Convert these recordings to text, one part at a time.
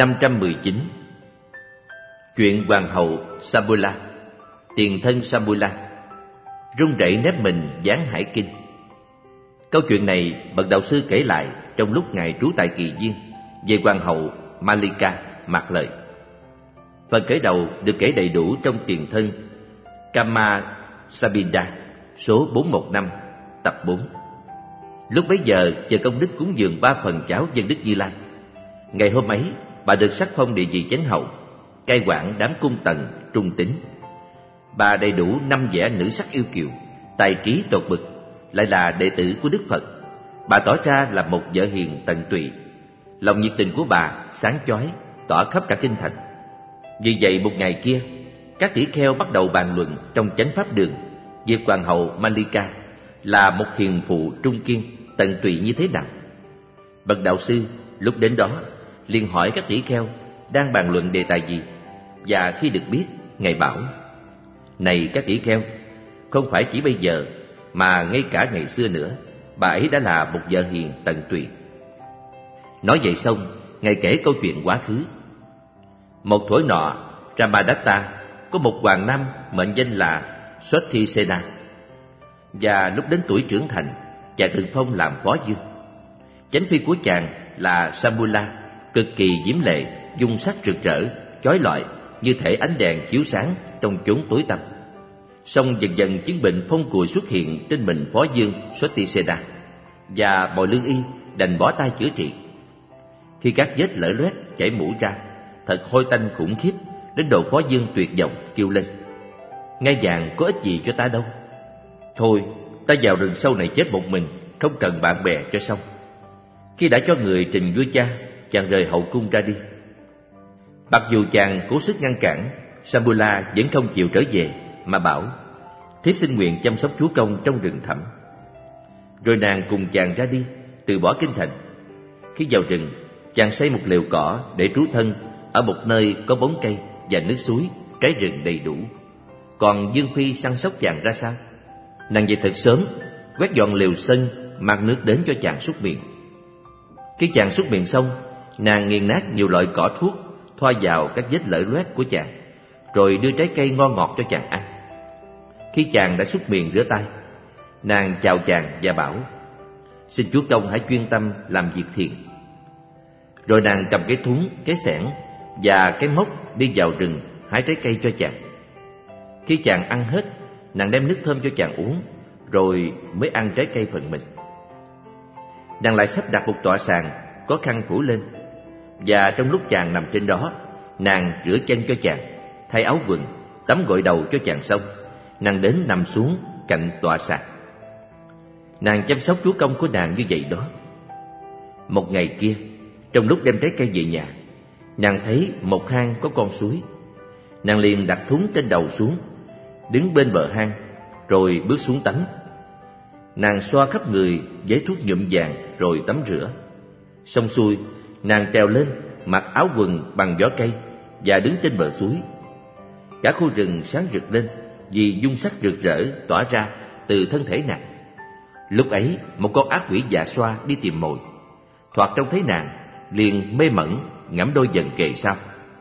519. Chuyện Hoàng hậu Sambula, tiền thân Sambula, run rẩy nép mình giáng hải kinh. Câu chuyện này bậc đạo sư kể lại trong lúc ngài trú tại Kỳ Viên về Hoàng hậu Malika Mạc Lợi. Phần khởi đầu được kể đầy đủ trong tiền thân Kama Sabinda số 415 tập 4. Lúc bấy giờ chờ công đức cúng dường 3 phần cháo dân đức Như Lai. Ngày hôm ấy bà được sắc phong địa vị chánh hậu, cai quản đám cung tần trung tín. Bà đầy đủ 5 vẻ nữ sắc yêu kiều, tài trí tột bực, lại là đệ tử của Đức Phật. Bà tỏ ra là một vợ hiền tận tụy. Lòng nhiệt tình của bà sáng chói, tỏa khắp cả kinh thành. Vì vậy một ngày kia, các tỷ kheo bắt đầu bàn luận trong chánh pháp đường việc hoàng hậu Malika là một hiền phụ trung kiên, tận tụy như thế nào. Bậc đạo sư lúc đến đó liền hỏi các tỷ kheo đang bàn luận đề tài gì, và khi được biết, ngài bảo: này các tỷ kheo, không phải chỉ bây giờ mà ngay cả ngày xưa nữa, bà ấy đã là một vợ hiền tận tụy. Nói vậy xong, ngài kể câu chuyện quá khứ. Một thuở nọ, Ramadatta có một hoàng nam mệnh danh là Swathisena, và lúc đến tuổi trưởng thành, chàng được phong làm phó vương. Chánh phi của chàng là Sambula, cực kỳ diễm lệ, dung sắc rực rỡ, chói lọi như thể ánh đèn chiếu sáng trong chốn tối tăm. Song dần dần chứng bệnh phong cùi xuất hiện trên mình phó vương Swathisena, và bồi lương y đành bỏ tay chữa trị. Khi các vết lở loét chảy mũ ra, thật hôi tanh khủng khiếp, đến độ phó vương tuyệt vọng kêu lên: ngai vàng có ích gì cho ta đâu, thôi ta vào rừng sâu này chết một mình, không cần bạn bè cho xong. Khi đã cho người trình vua cha, chàng rời hậu cung ra đi. Mặc dù chàng cố sức ngăn cản, Sambula vẫn không chịu trở về, mà bảo: thiếp xin nguyện chăm sóc chúa công trong rừng thẳm. Rồi nàng cùng chàng ra đi, từ bỏ kinh thành. Khi vào rừng, chàng xây một lều cỏ để trú thân ở một nơi có bóng cây và nước suối, trái rừng đầy đủ. Còn Dương Phi săn sóc chàng ra sao? Nàng dậy thật sớm, quét dọn lều sân, mang nước đến cho chàng súc miệng. Khi chàng súc miệng xong, nàng nghiền nát nhiều loại cỏ thuốc, thoa vào các vết lở loét của chàng, rồi đưa trái cây ngon ngọt cho chàng ăn. Khi chàng đã súc miệng rửa tay, nàng chào chàng và bảo: xin chúa công hãy chuyên tâm làm việc thiện. Rồi nàng cầm cái thúng, cái xẻng và cái móc đi vào rừng hái trái cây cho chàng. Khi chàng ăn hết, nàng đem nước thơm cho chàng uống, rồi mới ăn trái cây phần mình. Nàng lại sắp đặt một tọa sàn có khăn phủ lên, và trong lúc chàng nằm trên đó, nàng rửa chân cho chàng, thay áo quần, tắm gội đầu cho chàng xong, nàng đến nằm xuống cạnh tọa sàn. Nàng chăm sóc chúa công của nàng như vậy đó. Một ngày kia, trong lúc đem trái cây về nhà, nàng thấy một hang có con suối. Nàng liền đặt thúng trên đầu xuống, đứng bên bờ hang, rồi bước xuống tắm. Nàng xoa khắp người với thuốc nhuộm vàng rồi tắm rửa. Xong xuôi, nàng trèo lên, mặc áo quần bằng vỏ cây và đứng trên bờ suối. Cả khu rừng sáng rực lên vì dung sắc rực rỡ tỏa ra từ thân thể nàng. Lúc ấy, một con ác quỷ dạ xoa đi tìm mồi, thoạt trông thấy nàng, liền mê mẩn ngẫm đôi dần kề sau.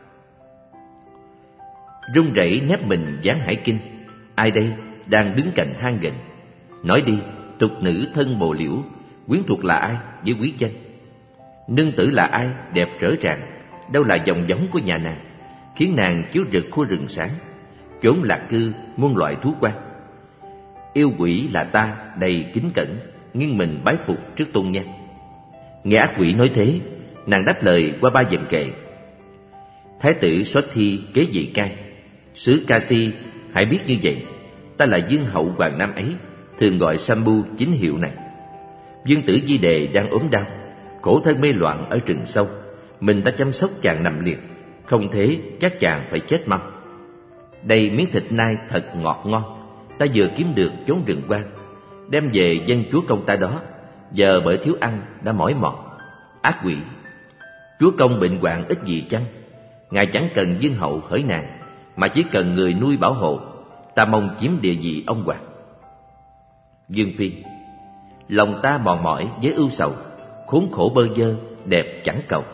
Run rẩy nép mình giáng hải kinh, ai đây đang đứng cạnh hang gành? Nói đi, tục nữ thân bồ liễu, quyến thuộc là ai với quý danh? Nương tử là ai đẹp rỡ ràng, đâu là dòng giống của nhà nàng, khiến nàng chiếu rực khu rừng sáng, chốn lạc cư muôn loại thú quan. Yêu quỷ là ta đầy kính cẩn, nghiêng mình bái phục trước tôn nhan. Nghe ác quỷ nói thế, nàng đáp lời qua 3 vần kệ: thái tử Swathi kế vị cai, xứ Kasi hãy biết như vậy, ta là vương hậu hoàng nam ấy, thường gọi Sambu chính hiệu này. Vương tử Di Đề đang ốm đau, khổ thân mê loạn ở rừng sâu, mình ta chăm sóc chàng nằm liệt, không thế chắc chàng phải chết mau. Đây miếng thịt nai thật ngọt ngon, ta vừa kiếm được chốn rừng quang, đem về dâng chúa công ta đó, giờ bởi thiếu ăn đã mỏi mòn. Ác quỷ, chúa công bệnh hoạn ít gì chăng? Ngài chẳng cần vương hậu hỡi nàng, mà chỉ cần người nuôi bảo hộ, ta mong chiếm địa vị ông hoàng. Dương Phi, lòng ta mòn mỏi với ưu sầu, khốn khổ bơ vơ, đẹp chẳng cầu.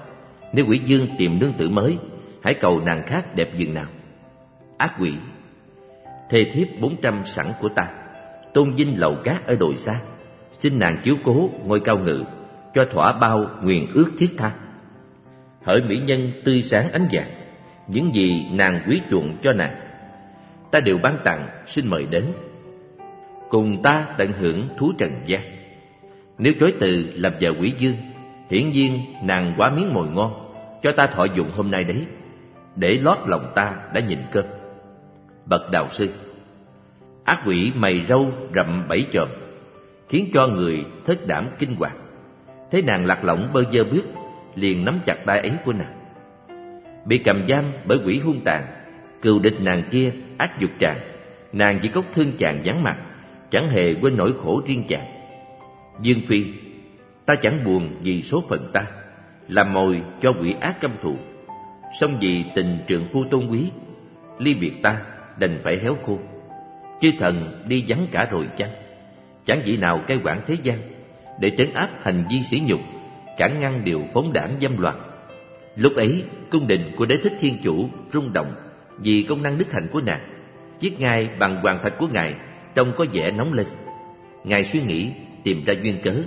Nếu quỷ dương tìm nương tử mới, hãy cầu nàng khác đẹp dường nào. Ác quỷ: thê thiếp 400 sẵn của ta, tôn vinh lầu cát ở đồi xa, xin nàng chiếu cố ngôi cao ngự, cho thỏa bao nguyện ước thiết tha. Hỡi mỹ nhân tươi sáng ánh vàng, những gì nàng quý chuộng cho nàng, ta đều ban tặng, xin mời đến, cùng ta tận hưởng thú trần gian. Nếu chối từ làm vợ quỷ dương, hiển nhiên nàng quá miếng mồi ngon, cho ta thọ dụng hôm nay đấy, để lót lòng ta đã nhịn cơm. Bậc đạo sư: ác quỷ mày râu rậm 7 chòm, khiến cho người thất đảm kinh hoàng. Thấy nàng lạc lõng bơ vơ bước, liền nắm chặt tay ấy của nàng. Bị cầm giam bởi quỷ hung tàn, cừu địch nàng kia ác dục tràng, nàng chỉ cốc thương chàng vắng mặt, chẳng hề quên nỗi khổ riêng chàng. Dương phi: ta chẳng buồn vì số phận ta, làm mồi cho quỷ ác căm thù. Song vì tình trượng phu tôn quý, ly biệt ta đành phải héo khô. Chư thần đi vắng cả rồi chăng? Chẳng vị nào cai quản thế gian, để trấn áp hành vi sỉ nhục, cản ngăn điều phóng đảng dâm loạn. Lúc ấy cung đình của Đế Thích Thiên Chủ rung động vì công năng đức hạnh của nàng. Chiếc ngai bằng hoàng thạch của ngài trông có vẻ nóng lên. Ngài suy nghĩ tìm ra duyên cớ,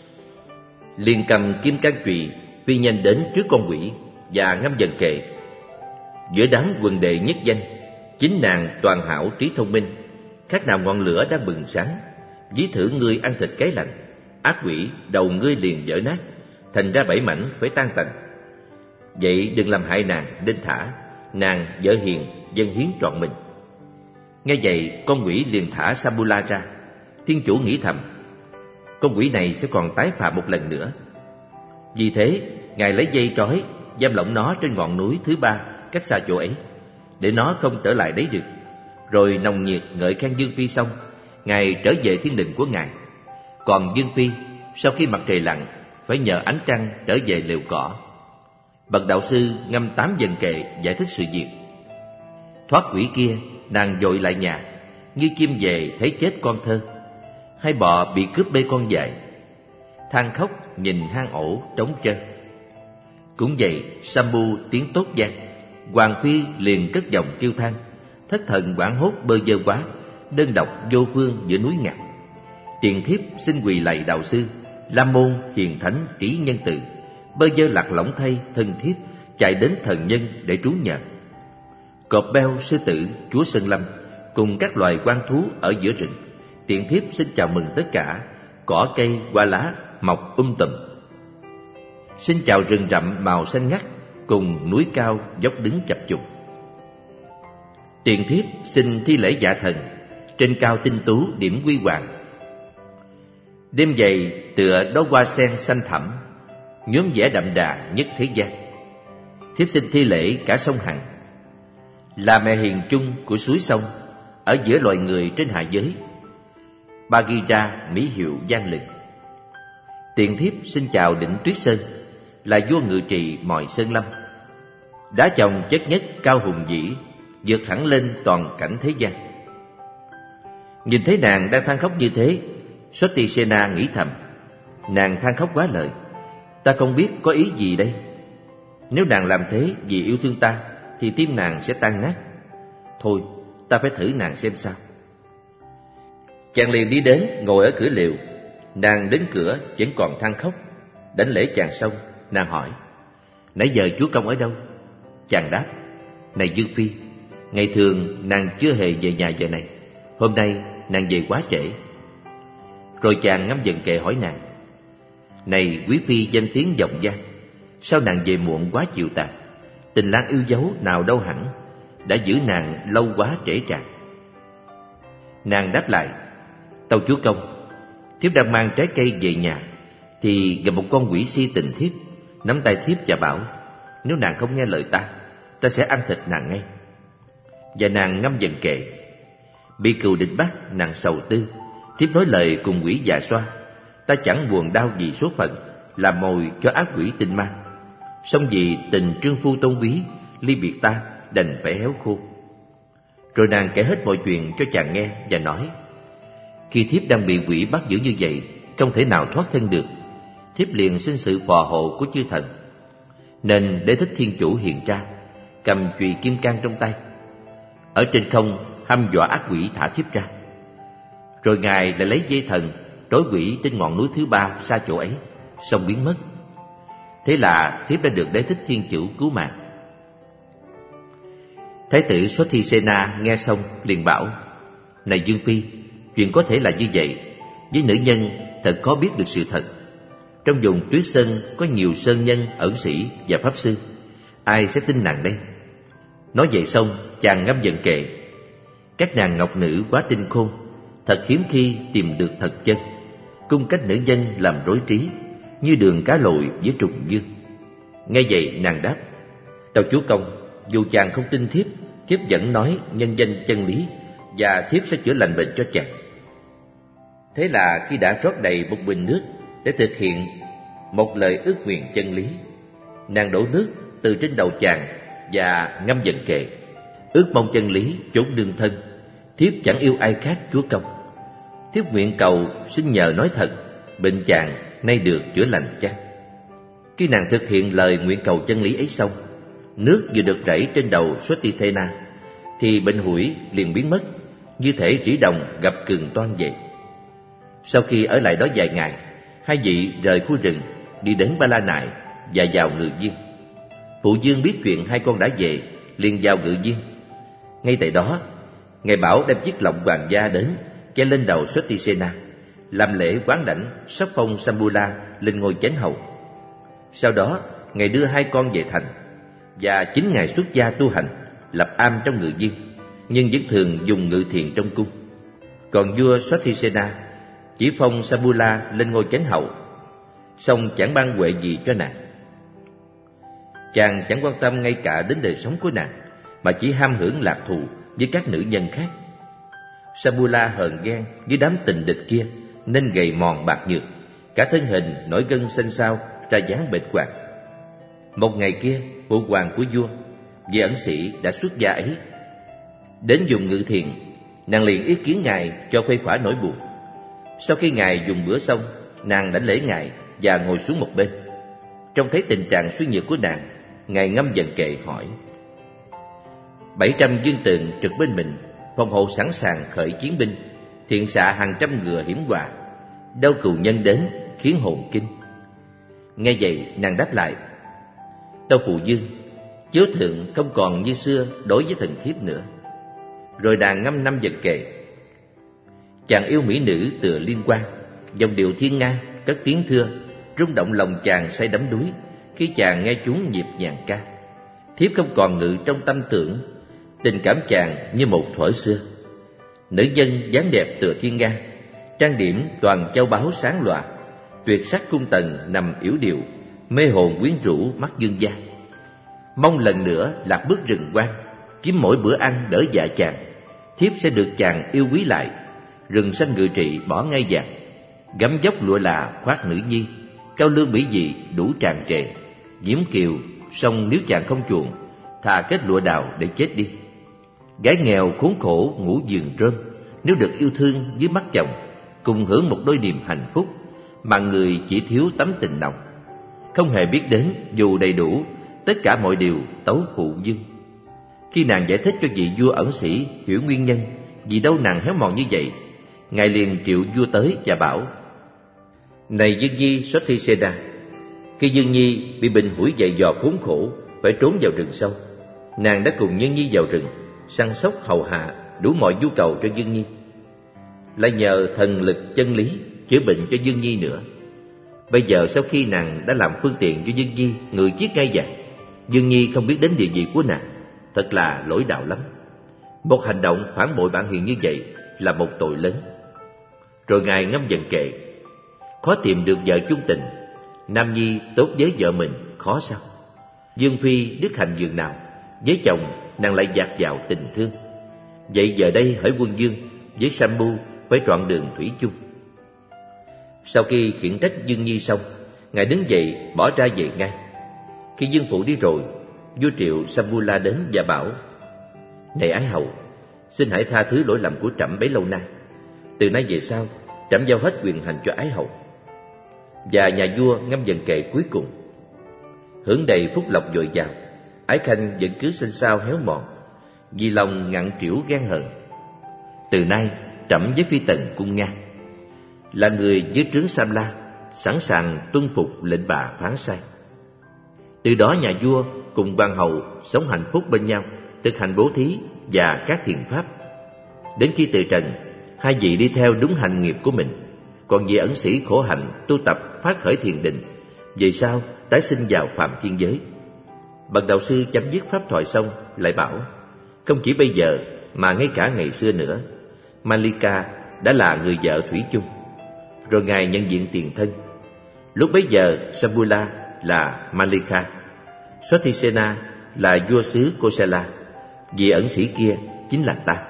liền cầm kim can chùy phi nhanh đến trước con quỷ và ngâm dần kệ: giữa đám quần đệ nhất danh, chính nàng toàn hảo trí thông minh, khác nào ngọn lửa đang bừng sáng. Ví thử ngươi ăn thịt cái lạnh, ác quỷ đầu ngươi liền vỡ nát, thành ra 7 mảnh phải tan tành. Vậy đừng làm hại nàng nên thả, nàng vợ hiền dâng hiến trọn mình. Nghe vậy con quỷ liền thả Sabula ra. Thiên chủ nghĩ thầm, con quỷ này sẽ còn tái phạm một lần nữa. Vì thế ngài lấy dây trói giam lỏng nó trên ngọn núi thứ 3 cách xa chỗ ấy, để nó không trở lại đấy được. Rồi nồng nhiệt ngợi khen Dương Phi xong, ngài trở về thiên đình của ngài. Còn Dương Phi sau khi mặt trời lặn phải nhờ ánh trăng trở về lều cỏ. Bậc đạo sư ngâm 8 dần kệ giải thích sự việc. Thoát quỷ kia, nàng vội lại nhà, như chim về thấy chết con thơ, hay bọ bị cướp bê con dại, than khóc nhìn hang ổ trống trơn. Cũng vậy, Sambu tiếng tốt vang, Hoàng Phi liền cất giọng kêu than, thất thần hoảng hốt bơ vơ quá, đơn độc vô phương giữa núi ngặt. Tiền thiếp xin quỳ lạy đạo sư, Lam môn hiền thánh trí nhân từ, bơ vơ lạc lõng thay thân thiếp, chạy đến thần nhân để trú nhờ. Cọp beo, sư tử, chúa sơn lâm cùng các loài quan thú ở giữa rừng, tiện thiếp xin chào mừng tất cả. Cỏ cây hoa lá mọc tùm. Xin chào rừng rậm màu xanh ngắt cùng núi cao dốc đứng chập trùng. Tiện thiếp xin thi lễ dạ thần, trên cao tinh tú điểm quy hoàng. Đêm dày tựa đóa hoa sen xanh thẳm, nhuốm vẻ đậm đà nhất thế gian. Thiếp xin thi lễ cả sông Hằng, là mẹ hiền chung của suối sông, ở giữa loài người trên hạ giới. Bagheera mỹ hiệu vang lừng. Tiện thiếp xin chào đỉnh Tuyết Sơn, là vua ngự trị mọi sơn lâm. Đá chồng chất nhất cao hùng vĩ, vượt hẳn lên toàn cảnh thế gian. Nhìn thấy nàng đang than khóc như thế, Sotisena nghĩ thầm, nàng than khóc quá lời, ta không biết có ý gì đây. Nếu nàng làm thế vì yêu thương ta, thì tim nàng sẽ tan nát. Thôi, ta phải thử nàng xem sao. Chàng liền đi đến ngồi ở cửa lều. Nàng đến cửa vẫn còn than khóc. Đảnh lễ chàng xong, nàng hỏi, nãy giờ chúa công ở đâu? Chàng đáp, này Dương Phi, ngày thường nàng chưa hề về nhà giờ này, hôm nay nàng về quá trễ. Rồi chàng ngắm dần kệ hỏi nàng, này quý phi danh tiếng vọng vang, sao nàng về muộn quá chiều tàn? Tình lang yêu dấu nào đâu hẳn, đã giữ nàng lâu quá trễ tràn. Nàng đáp lại, tâu chúa công, thiếp đang mang trái cây về nhà, thì gặp một con quỷ si tình thiếp, nắm tay thiếp và bảo, nếu nàng không nghe lời ta, ta sẽ ăn thịt nàng ngay. Và nàng ngâm dần kệ. Bị cừu địch bắt, nàng sầu tư, thiếp nói lời cùng quỷ già xoa, ta chẳng buồn đau vì số phận, làm mồi cho ác quỷ tinh ma. Song vì tình trương phu tôn quý, ly biệt ta đành phải héo khô. Rồi nàng kể hết mọi chuyện cho chàng nghe và nói, khi thiếp đang bị quỷ bắt giữ như vậy, không thể nào thoát thân được, thiếp liền xin sự phò hộ của chư thần. nên Đế Thích Thiên Chủ hiện ra, cầm chùy kim cang trong tay, ở trên không hăm dọa ác quỷ thả thiếp ra. Rồi Ngài lại lấy dây thần trói quỷ trên ngọn núi thứ 3 xa chỗ ấy, xong biến mất. Thế là thiếp đã được Đế Thích Thiên Chủ cứu mạng. Thái tử Sothisena nghe xong liền bảo: Này Dương Phi, chuyện có thể là như vậy. Với nữ nhân thật khó biết được sự thật. Trong vùng Tuyết Sơn có nhiều sơn nhân, ẩn sĩ và pháp sư, ai sẽ tin nàng đây? Nói vậy xong, chàng ngâm dần kệ: Các nàng ngọc nữ quá tinh khôn, thật hiếm khi tìm được thật chân. Cung cách nữ nhân làm rối trí, như đường cá lội với trùng dương. Nghe vậy nàng đáp: Tâu chúa công, dù chàng không tin thiếp, thiếp vẫn nói nhân danh chân lý, và thiếp sẽ chữa lành bệnh cho chàng. Thế là khi đã rót đầy một bình nước để thực hiện một lời ước nguyện chân lý, nàng đổ nước từ trên đầu chàng và ngâm dần kệ: Ước mong chân lý chốn đương thân, thiếp chẳng yêu ai khác chúa công. Thiếp nguyện cầu xin nhờ nói thật, bệnh chàng nay được chữa lành chăng? Khi nàng thực hiện lời nguyện cầu chân lý ấy xong, nước vừa được rảy trên đầu Sothithena thì bệnh hủi liền biến mất, như thể rỉ đồng gặp cường toan vậy. Sau khi ở lại đó vài ngày, hai vị rời khu rừng đi đến Ba La Nại và vào Ngự Viên. Phụ vương biết chuyện hai con đã về, liền vào Ngự Viên. Ngay tại đó, Ngài bảo đem chiếc lọng hoàng gia đến che lên đầu Sothithena, làm lễ quán đảnh sắp phong Sambula lên ngôi chánh hầu. Sau đó Ngài đưa hai con về thành, và chính Ngài xuất gia tu hành, lập am trong Ngự Viên, nhưng vẫn thường dùng ngự thiện trong cung. Còn vua Sothithena chỉ phong Sambula lên ngôi chánh hầu, song chẳng ban huệ gì cho nàng. Chàng chẳng quan tâm ngay cả đến đời sống của nàng, mà chỉ ham hưởng lạc thú với các nữ nhân khác. Sambula hờn ghen với đám tình địch kia nên gầy mòn bạc nhược, cả thân hình nổi gân xanh xao ra dáng bệnh hoạn. Một ngày kia, phụ hoàng của vua, vị ẩn sĩ đã xuất gia ấy, đến dùng ngự thiện. Nàng liền ý kiến Ngài cho khuây khỏa nỗi buồn. Sau khi Ngài dùng bữa xong, nàng đảnh lễ Ngài và ngồi xuống một bên. Trông thấy tình trạng suy nhược của nàng, Ngài ngâm dần kệ hỏi: 700 dương tượng trực bên mình, phòng hộ sẵn sàng khởi chiến binh, thiện xạ hàng trăm ngựa hiểm họa, đâu cừu nhân đến khiến hồn kinh. Nghe vậy nàng đáp lại: Tâu phụ vương, chiếu thượng không còn như xưa đối với thần thiếp nữa. Rồi nàng ngâm năm dần kệ: Chàng yêu mỹ nữ tựa liên quan, dòng điệu thiên nga cất tiếng thưa, rung động lòng chàng say đắm đuối khi chàng nghe chúng nhịp nhàng ca. Thiếp không còn ngự trong tâm tưởng, tình cảm chàng như một thuở xưa. Nữ nhân dáng đẹp tựa thiên nga, trang điểm toàn châu báu sáng lòa, tuyệt sắc cung tần nằm yểu điệu, mê hồn quyến rũ mắt dương gia. Mong lần nữa lạc bước rừng quang, kiếm mỗi bữa ăn đỡ dạ chàng, thiếp sẽ được chàng yêu quý lại. Rừng xanh ngự trị bỏ ngay vàng, gấm dốc lụa là khoác nữ nhi, cao lương mỹ vị đủ tràn trề. Diễm kiều song nếu chàng không chuộng, thà kết lụa đào để chết đi. Gái nghèo khốn khổ ngủ giường rơm, nếu được yêu thương dưới mắt chồng, cùng hưởng một đôi niềm hạnh phúc, mà người chỉ thiếu tấm tình nồng. Không hề biết đến dù đầy đủ tất cả mọi điều tấu phụ vương. Khi nàng giải thích cho vị vua ẩn sĩ hiểu nguyên nhân vì đâu nàng héo mòn như vậy, Ngài liền triệu vua tới và bảo: Này Dương Nhi Sothithena, khi Dương Nhi bị bệnh hủi dậy dò khốn khổ, phải trốn vào rừng sâu, nàng đã cùng Nhân Nhi vào rừng săn sóc hầu hạ đủ mọi nhu cầu cho Dương Nhi, lại nhờ thần lực chân lý chữa bệnh cho Dương Nhi nữa. Bây giờ sau khi nàng đã làm phương tiện cho Dương Nhi ngự chiếc ngai vàng, Dương Nhi không biết đến địa vị của nàng, thật là lỗi đạo lắm. Một hành động phản bội bản hiền như vậy là một tội lớn. Rồi Ngài ngâm dần kệ: Khó tìm được vợ chung tình, nam nhi tốt với vợ mình khó sao? Dương phi đức hạnh dường nào, với chồng nàng lại dạt vào tình thương. Vậy giờ đây hỡi quân vương với Sambu phải trọn đường thủy chung. Sau khi khiển trách Dương Nhi xong, Ngài đứng dậy bỏ ra về ngay. Khi Dương phụ đi rồi, vua triệu Sambula đến và bảo: Này ái hậu, xin hãy tha thứ lỗi lầm của trẫm bấy lâu nay. Từ nay về sau, trẫm giao hết quyền hành cho ái hậu. Và nhà vua ngâm dần kệ cuối cùng: hưởng đầy phúc lộc dồi dào, Ái Khanh vẫn cứ sinh sao héo mòn, vì lòng ngặn trĩu ghen hờn. Từ nay trẫm với Phi Tần cung ngang, là người dưới trướng Samla, sẵn sàng tuân phục lệnh bà phán sai. Từ đó nhà vua cùng hoàng hậu sống hạnh phúc bên nhau, thực hành bố thí và các thiện pháp. Đến khi từ trần, hai vị đi theo đúng hành nghiệp của mình, còn vị ẩn sĩ khổ hạnh tu tập phát khởi thiền định, về sau tái sinh vào phàm thiên giới. Bậc đạo sư chấm dứt pháp thoại xong lại bảo, không chỉ bây giờ mà ngay cả ngày xưa nữa, Malika đã là người vợ thủy chung. Rồi ngài nhận diện tiền thân. Lúc bấy giờ Sabula là Malika, Swathisena là vua xứ Kosala, vị ẩn sĩ kia chính là ta.